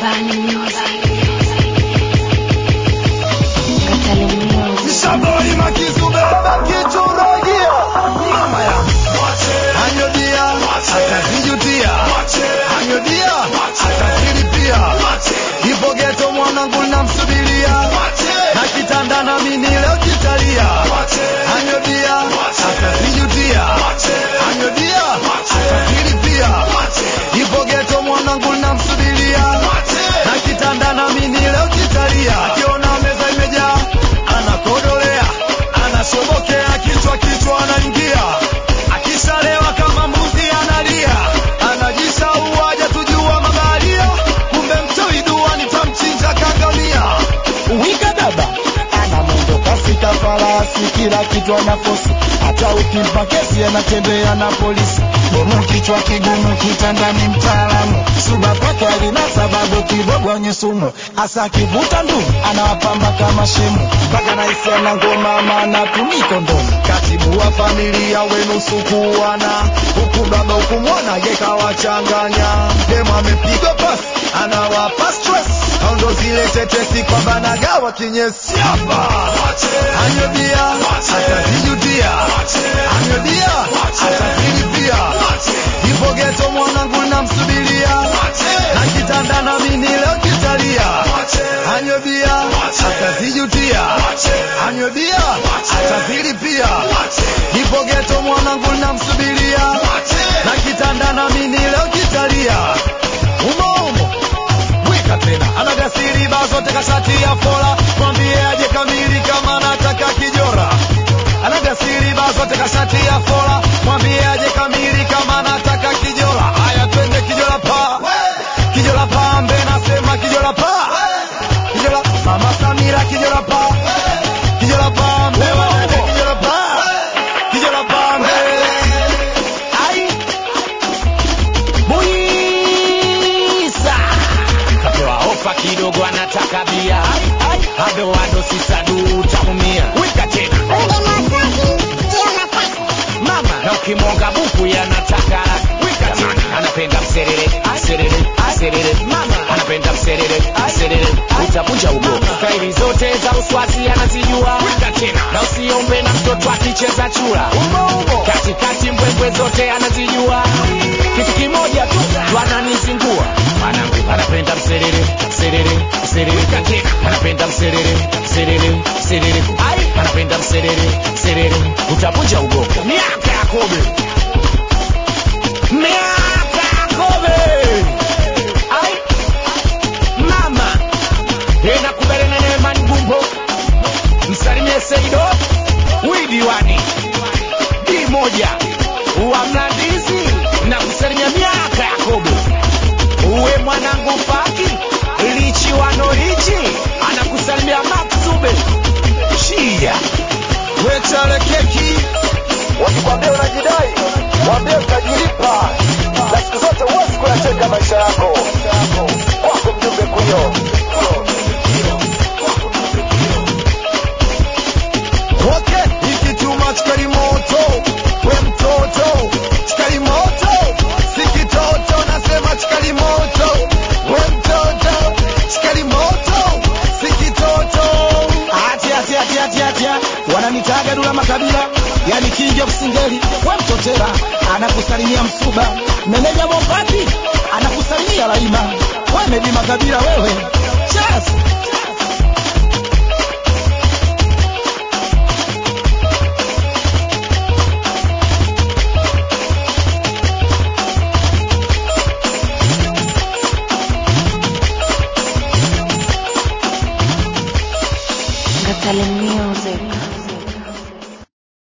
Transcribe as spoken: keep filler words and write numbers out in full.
Bani Music. Katale Music. Shaboi makizu beba kichuragia. Mama ya Anyodia atazijutia. Anyodia atazilipia. Ipo geto mwanangu namsubiria. Na kitanda na mimi leo kitalia. Anyodia atazijutia. Anyodia atazilipia. Ipo geto mwanangu namsubiria. Na kitanda na mimi leo kitalia. Akiona meza imejaa anakodolea, anashobokea kichwa kichwa anaingia. Akishalewa kama mbuzi analia, anajisahau haja tujua mabalia. Kumbe mtoi dua nitamchinja kangamia. Wika baba ana mwendo kasi farasi, kila kitu anafosi, hata ukimpa kesi anatembea na polisi. Bomu kichwa kigumu kitandani mtaalamu, suba kwake alina sababu kidogo nye sumu. Asa kivuta ndugu anawapamba kama shemu, mpaka naisi ana ngoma maana tumiko ndomu. Katibu wa familia wenu sukuwana, huku baba huku mwana yeka wachanganya. Demu amepiga pasi anawapa stress, ndo zile tetesi kwamba nagawa kinyesi hapa. Anyodia atazijutia. Anyodia atazilipia. Ipo geto mwanangu namsubiria. Na kitanda na mimi leo kitalia. Anyodia atazijutia. Anyodia atazilipia. Ipo geto mwanangu namsubiria. Na kitanda na mimi leo kitalia. Umo umo wika tena anagasiri bazote kashati ya fola. Mwambie aje kamili kama nataka kijora. Anagasiri bazote kashati ya fola. Mwambie aje kamili kama nataka kijora. Haya twende kijora pa. Kijora pa mbe nasema kijora pa. Kijora Mama Samira kijora pa. Kijora pa mbe wanende kijora pa. Kijora pa mbe. Ai Muisa kapewa ofa kidogo anataka bia. Ado ado sisadu utamumia. Wika tena mama na ukimonga buku yanataka. Wika tena anapenda mserere serere serere mama anapenda mserere serere utapunja ugo. Kairi zote za uswazi anazijua. Wika tena na usiombe na mtoto akicheza chura. Katikati mbwembwe zote anazijua. Kitu kimoja tu wananizingua. Mwanangu anapenda mserere serere serere. Wika tena anapenda mserere serere serere. Ai anapenda mserere serere utapunja ugo. Miaka ya kobe. Miaka ya kobe. Ai mama ena kubere na neema ngumbo. Msalimie Seido Widiwani Di moja wa Mlandizi na kusalimia miaka ya kobe. Uwe mwanangu Faki Lichi wanorichi anakusalimia Maksube Shia. Wechale keki wasikwambia unajidai, wambia utajilipa. Na siku zote uwezi kuyacheka maisha yako. Wako mjumbe kuyo. Okay, hiki too much kari moto. We mtoto chikari moto. Siki toto nasema chikari moto. We mtoto chikari moto. Siki toto. Ati ati ati ati ati wananitaga Dula Makabila, yani king of singeli. We mtotera anakusalimia Msuba, meneja Mopati anakusalimia Laima. We Medi Makabila wewe